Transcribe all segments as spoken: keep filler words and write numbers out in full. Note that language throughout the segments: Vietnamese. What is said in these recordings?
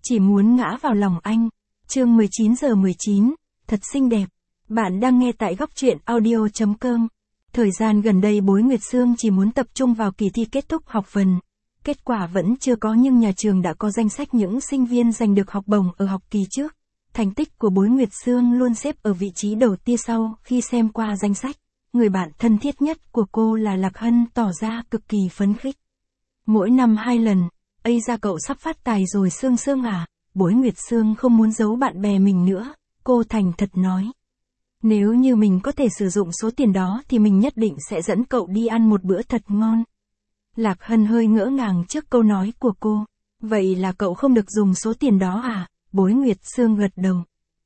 chỉ muốn ngã vào lòng anh. Chương mười chín giờ mười chín, thật xinh đẹp. Bạn đang nghe tại góc truyện audio chấm com. Thời gian gần đây Bối Nguyệt Sương chỉ muốn tập trung vào kỳ thi kết thúc học phần. Kết quả vẫn chưa có nhưng nhà trường đã có danh sách những sinh viên giành được học bổng ở học kỳ trước. Thành tích của Bối Nguyệt Sương luôn xếp ở vị trí đầu tiên sau khi xem qua danh sách. Người bạn thân thiết nhất của cô là Lạc Hân tỏ ra cực kỳ phấn khích. Mỗi năm hai lần, ây ra cậu sắp phát tài rồi Sương Sương à, Bối Nguyệt Sương không muốn giấu bạn bè mình nữa, cô thành thật nói. Nếu như mình có thể sử dụng số tiền đó thì mình nhất định sẽ dẫn cậu đi ăn một bữa thật ngon. Lạc Hân hơi ngỡ ngàng trước câu nói của cô. Vậy là cậu không được dùng số tiền đó à? Bối Nguyệt Sương gật đầu.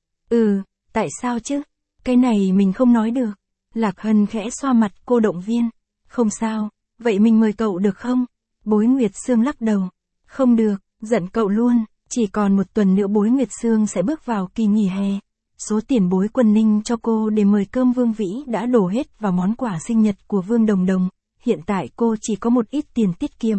Ừ, tại sao chứ? Cái này mình không nói được. Lạc Hân khẽ xoa mặt cô động viên. Không sao, vậy mình mời cậu được không? Bối Nguyệt Sương lắc đầu. Không được, giận cậu luôn, chỉ còn một tuần nữa Bối Nguyệt Sương sẽ bước vào kỳ nghỉ hè. Số tiền Bối Quân Ninh cho cô để mời cơm Vương Vĩ đã đổ hết vào món quà sinh nhật của Vương Đồng Đồng, hiện tại cô chỉ có một ít tiền tiết kiệm.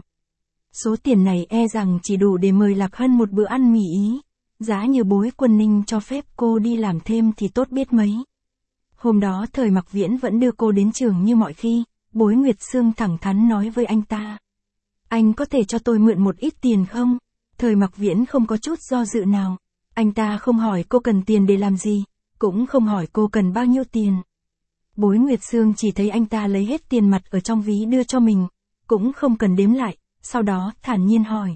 Số tiền này e rằng chỉ đủ để mời Lạc Hân một bữa ăn mì Ý, giá như Bối Quân Ninh cho phép cô đi làm thêm thì tốt biết mấy. Hôm đó Thời Mặc Viễn vẫn đưa cô đến trường như mọi khi, Bối Nguyệt Sương thẳng thắn nói với anh ta. Anh có thể cho tôi mượn một ít tiền không? Thời Mặc Viễn không có chút do dự nào. Anh ta không hỏi cô cần tiền để làm gì, cũng không hỏi cô cần bao nhiêu tiền. Bối Nguyệt Sương chỉ thấy anh ta lấy hết tiền mặt ở trong ví đưa cho mình, cũng không cần đếm lại, sau đó thản nhiên hỏi.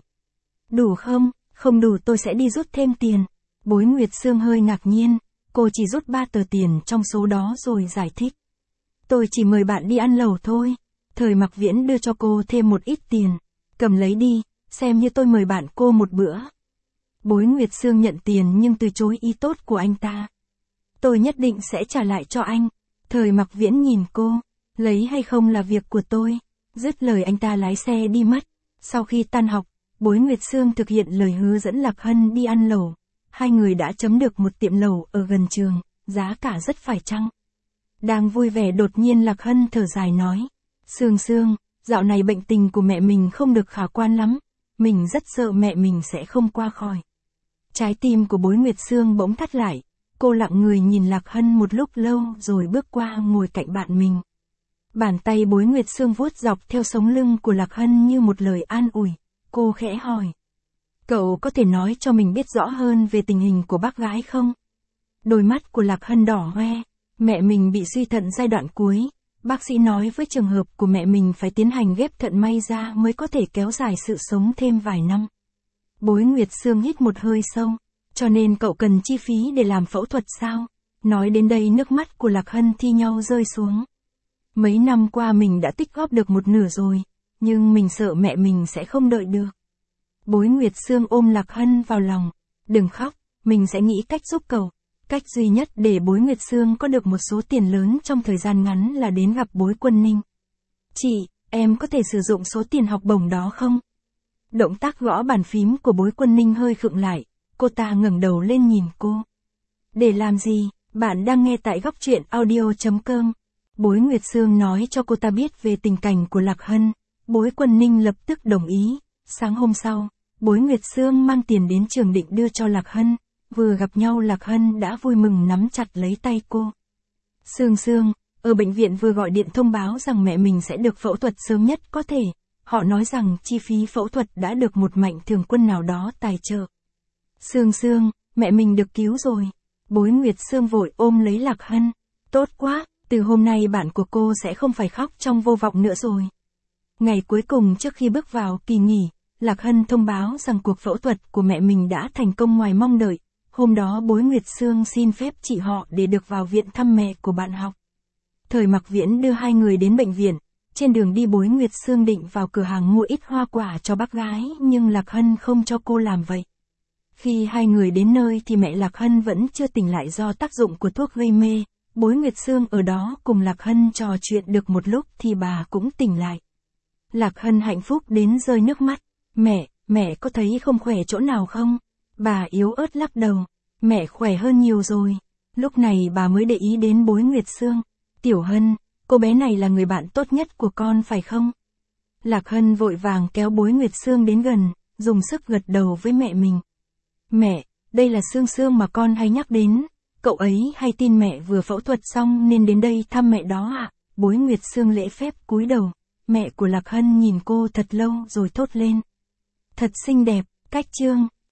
Đủ không? Không đủ tôi sẽ đi rút thêm tiền. Bối Nguyệt Sương hơi ngạc nhiên, cô chỉ rút ba tờ tiền trong số đó rồi giải thích. Tôi chỉ mời bạn đi ăn lẩu thôi. Thời Mặc Viễn đưa cho cô thêm một ít tiền. Cầm lấy đi, xem như tôi mời bạn cô một bữa. Bối Nguyệt Sương nhận tiền nhưng từ chối ý tốt của anh ta. Tôi nhất định sẽ trả lại cho anh. Thời Mặc Viễn nhìn cô, lấy hay không là việc của tôi. Dứt lời anh ta lái xe đi mất. Sau khi tan học, Bối Nguyệt Sương thực hiện lời hứa dẫn Lạc Hân đi ăn lẩu. Hai người đã chấm được một tiệm lẩu ở gần trường, giá cả rất phải chăng. Đang vui vẻ đột nhiên Lạc Hân thở dài nói. Sương Sương, dạo này bệnh tình của mẹ mình không được khả quan lắm. Mình rất sợ mẹ mình sẽ không qua khỏi. Trái tim của Bối Nguyệt Sương bỗng thắt lại. Cô lặng người nhìn Lạc Hân một lúc lâu rồi bước qua ngồi cạnh bạn mình. Bàn tay Bối Nguyệt Sương vuốt dọc theo sống lưng của Lạc Hân như một lời an ủi. Cô khẽ hỏi. Cậu có thể nói cho mình biết rõ hơn về tình hình của bác gái không? Đôi mắt của Lạc Hân đỏ hoe. Mẹ mình bị suy thận giai đoạn cuối. Bác sĩ nói với trường hợp của mẹ mình phải tiến hành ghép thận may ra mới có thể kéo dài sự sống thêm vài năm. Bối Nguyệt Sương hít một hơi sâu. Cho nên cậu cần chi phí để làm phẫu thuật sao? Nói đến đây nước mắt của Lạc Hân thi nhau rơi xuống. Mấy năm qua mình đã tích góp được một nửa rồi, nhưng mình sợ mẹ mình sẽ không đợi được. Bối Nguyệt Sương ôm Lạc Hân vào lòng. Đừng khóc, mình sẽ nghĩ cách giúp cậu. Cách duy nhất để Bối Nguyệt Sương có được một số tiền lớn trong thời gian ngắn là đến gặp Bối Quân Ninh. Chị, em có thể sử dụng số tiền học bổng đó không? Động tác gõ bàn phím của Bối Quân Ninh hơi khựng lại. Cô ta ngẩng đầu lên nhìn cô. Để làm gì? Bạn đang nghe tại góc truyện audio chấm com. Bối Nguyệt Sương nói cho cô ta biết về tình cảnh của Lạc Hân. Bối Quân Ninh lập tức đồng ý. Sáng hôm sau, Bối Nguyệt Sương mang tiền đến trường định đưa cho Lạc Hân. Vừa gặp nhau Lạc Hân đã vui mừng nắm chặt lấy tay cô. Sương Sương, ở bệnh viện vừa gọi điện thông báo rằng mẹ mình sẽ được phẫu thuật sớm nhất có thể. Họ nói rằng chi phí phẫu thuật đã được một mạnh thường quân nào đó tài trợ. Sương Sương, mẹ mình được cứu rồi. Bối Nguyệt Sương vội ôm lấy Lạc Hân. Tốt quá, từ hôm nay bạn của cô sẽ không phải khóc trong vô vọng nữa rồi. Ngày cuối cùng trước khi bước vào kỳ nghỉ, Lạc Hân thông báo rằng cuộc phẫu thuật của mẹ mình đã thành công ngoài mong đợi. Hôm đó Bối Nguyệt Sương xin phép chị họ để được vào viện thăm mẹ của bạn học. Thời Mặc Viễn đưa hai người đến bệnh viện. Trên đường đi Bối Nguyệt Sương định vào cửa hàng mua ít hoa quả cho bác gái nhưng Lạc Hân không cho cô làm vậy. Khi hai người đến nơi thì mẹ Lạc Hân vẫn chưa tỉnh lại do tác dụng của thuốc gây mê. Bối Nguyệt Sương ở đó cùng Lạc Hân trò chuyện được một lúc thì bà cũng tỉnh lại. Lạc Hân hạnh phúc đến rơi nước mắt. Mẹ, mẹ có thấy không khỏe chỗ nào không? Bà yếu ớt lắc đầu. Mẹ khỏe hơn nhiều rồi. Lúc này bà mới để ý đến Bối Nguyệt Sương. Tiểu Hân, cô bé này là người bạn tốt nhất của con phải không? Lạc Hân vội vàng kéo Bối Nguyệt Sương đến gần, dùng sức gật đầu với mẹ mình. Mẹ, đây là Sương Sương mà con hay nhắc đến. Cậu ấy hay tin mẹ vừa phẫu thuật xong nên đến đây thăm mẹ đó ạ. À? Bối Nguyệt Sương lễ phép cúi đầu. Mẹ của Lạc Hân nhìn cô thật lâu rồi thốt lên. Thật xinh đẹp, cách chương.